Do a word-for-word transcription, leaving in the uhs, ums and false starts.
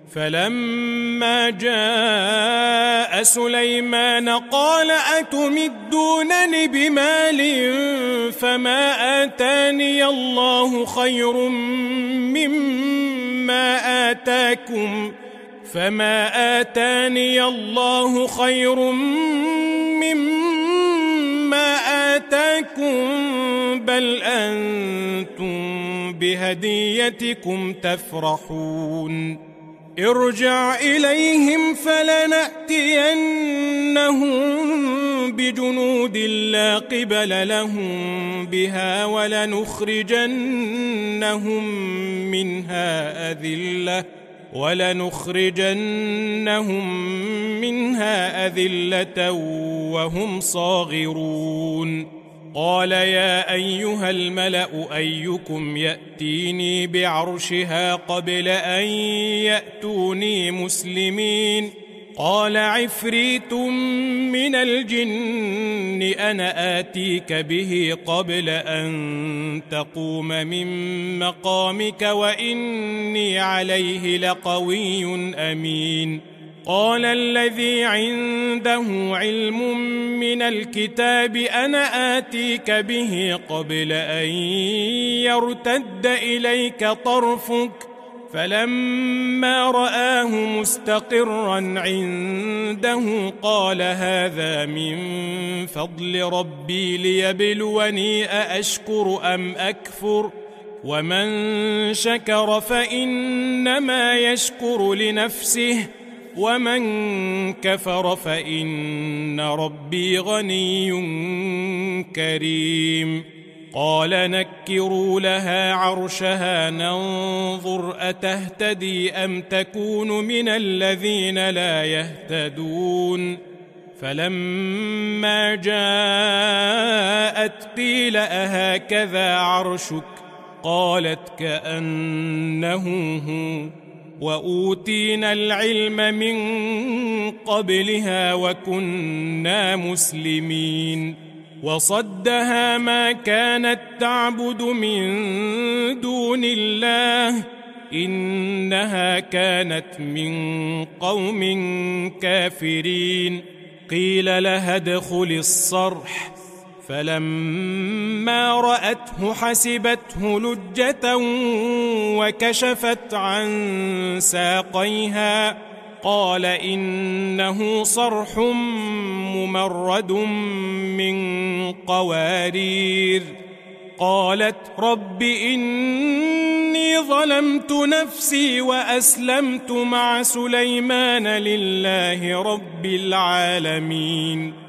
فلما جاء سليمان قال أتمدونني بمال فما آتاني الله خير مما آتاكم فما آتاني الله خير مما آتاكم بل أنتم بهديتكم تفرحون ارجع إليهم فلنأتينهم بجنود لا قبل لهم بها ولنخرجنهم منها أذلة ولنخرجنهم منها أذلة وهم صاغرون قال يا أيها الملأ أيكم يأتيني بعرشها قبل أن يأتوني مسلمين قال عفريت من الجن أنا آتيك به قبل أن تقوم من مقامك وإني عليه لقوي أمين قال الذي عنده علم من الكتاب أنا آتيك به قبل أن يرتد إليك طرفك فلما رآه مستقرا عنده قال هذا من فضل ربي ليبلوني أأشكر أم أكفر ومن شكر فإنما يشكر لنفسه ومن كفر فإن ربي غني كريم قال نكروا لها عرشها ننظر أتهتدي أم تكون من الذين لا يهتدون فلما جاءت قيل أهكذا عرشك قالت كأنه هو وأوتينا العلم من قبلها وكنا مسلمين وصدها ما كانت تعبد من دون الله إنها كانت من قوم كافرين قيل لها ادخل الصرح فلما رأته حسبته لجة وكشفت عن ساقيها قال إنه صرح ممرد من قوارير قالت رب إني ظلمت نفسي وأسلمت مع سليمان لله رب العالمين